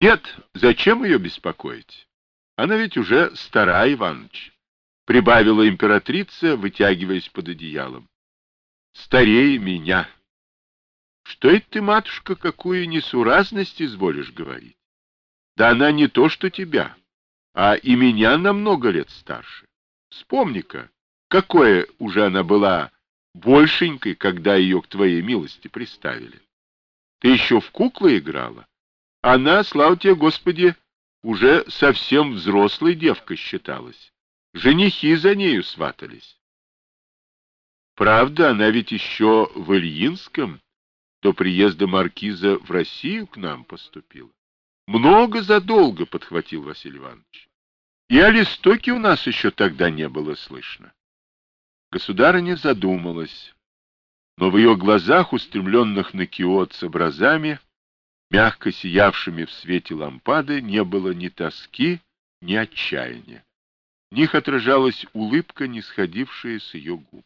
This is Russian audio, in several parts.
Нет, зачем ее беспокоить? Она ведь уже стара, Иваныч, — прибавила императрица, вытягиваясь под одеялом. Старее меня. Что это ты, матушка, какую несуразность изволишь говорить? Да она не то что тебя, а и меня на много лет старше. Вспомни-ка, какое уже она была большенькой, когда ее к твоей милости приставили. Ты еще в куклы играла? Она, слава тебе, Господи, уже совсем взрослой девкой считалась. Женихи за нею сватались. Правда, она ведь еще в Ильинском до приезда маркиза в Россию к нам поступила. Много задолго, — подхватил Василий Иванович. И о листоке у нас еще тогда не было слышно. Государыня задумалась, но в ее глазах, устремленных на киот с образами, мягко сиявшими в свете лампады, не было ни тоски, ни отчаяния. В них отражалась улыбка, не сходившая с ее губ.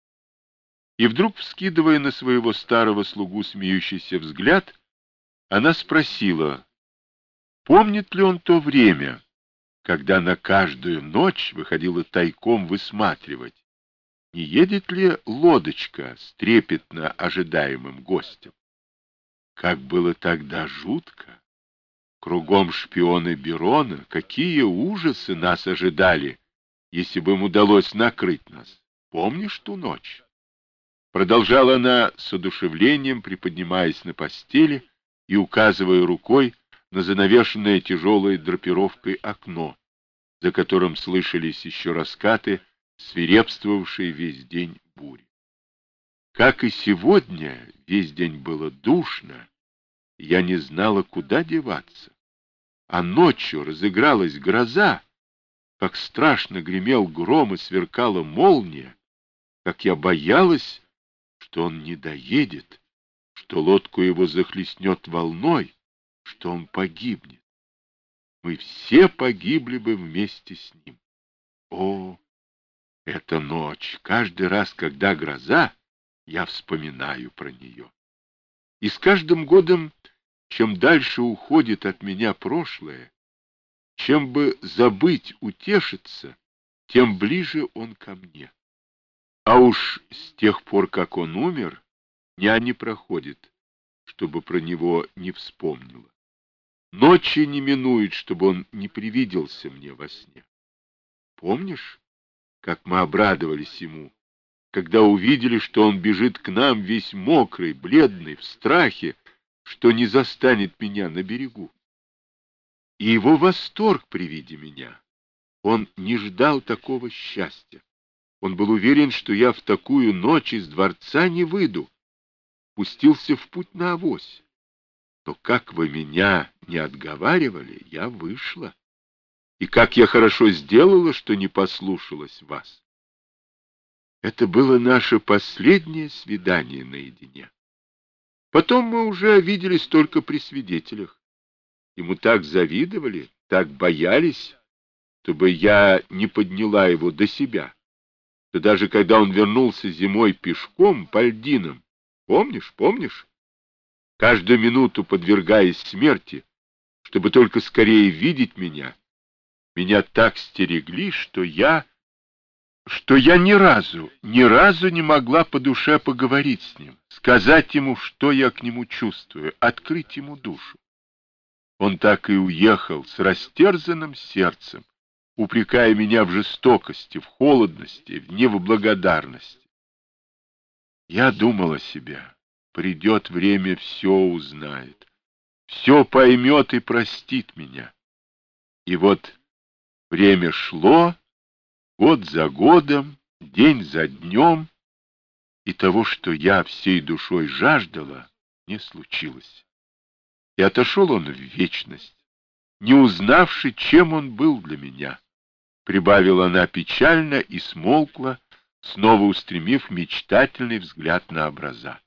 И вдруг, вскидывая на своего старого слугу смеющийся взгляд, она спросила, помнит ли он то время, когда на каждую ночь выходила тайком высматривать, не едет ли лодочка с трепетно ожидаемым гостем. Как было тогда жутко! Кругом шпионы Берона, какие ужасы нас ожидали, если бы им удалось накрыть нас. Помнишь ту ночь? Продолжала она с одушевлением, приподнимаясь на постели и указывая рукой на занавешенное тяжелой драпировкой окно, за которым слышались еще раскаты, свирепствовавшие весь день бури. Как и сегодня, весь день было душно, я не знала, куда деваться. А ночью разыгралась гроза, как страшно гремел гром и сверкала молния, как я боялась, что он не доедет, что лодку его захлестнет волной, что он погибнет. Мы все погибли бы вместе с ним. О, эта ночь! Каждый раз, когда гроза, я вспоминаю про нее. И с каждым годом, чем дальше уходит от меня прошлое, чем бы забыть, утешиться, тем ближе он ко мне. А уж с тех пор, как он умер, дня не проходит, чтобы про него не вспомнила. Ночи не минует, чтобы он не привиделся мне во сне. Помнишь, как мы обрадовались ему, когда увидели, что он бежит к нам весь мокрый, бледный, в страхе, что не застанет меня на берегу? И его восторг при виде меня. Он не ждал такого счастья. Он был уверен, что я в такую ночь из дворца не выйду. Пустился в путь на авось. Но как вы меня не отговаривали, я вышла. И как я хорошо сделала, что не послушалась вас. Это было наше последнее свидание наедине. Потом мы уже виделись только при свидетелях. Ему так завидовали, так боялись, чтобы я не подняла его до себя. Да даже когда он вернулся зимой пешком по льдинам, помнишь? Каждую минуту подвергаясь смерти, чтобы только скорее видеть меня так стерегли, что я ни разу не могла по душе поговорить с ним, сказать ему, что я к нему чувствую, открыть ему душу. Он так и уехал с растерзанным сердцем, упрекая меня в жестокости, в холодности, в неблагодарности. Я думала себе, придет время, все узнает, все поймет и простит меня. И вот время шло, год за годом, день за днем, и того, что я всей душой жаждала, не случилось. И отошел он в вечность, не узнавши, чем он был для меня. Прибавила она печально и смолкла, снова устремив мечтательный взгляд на образа.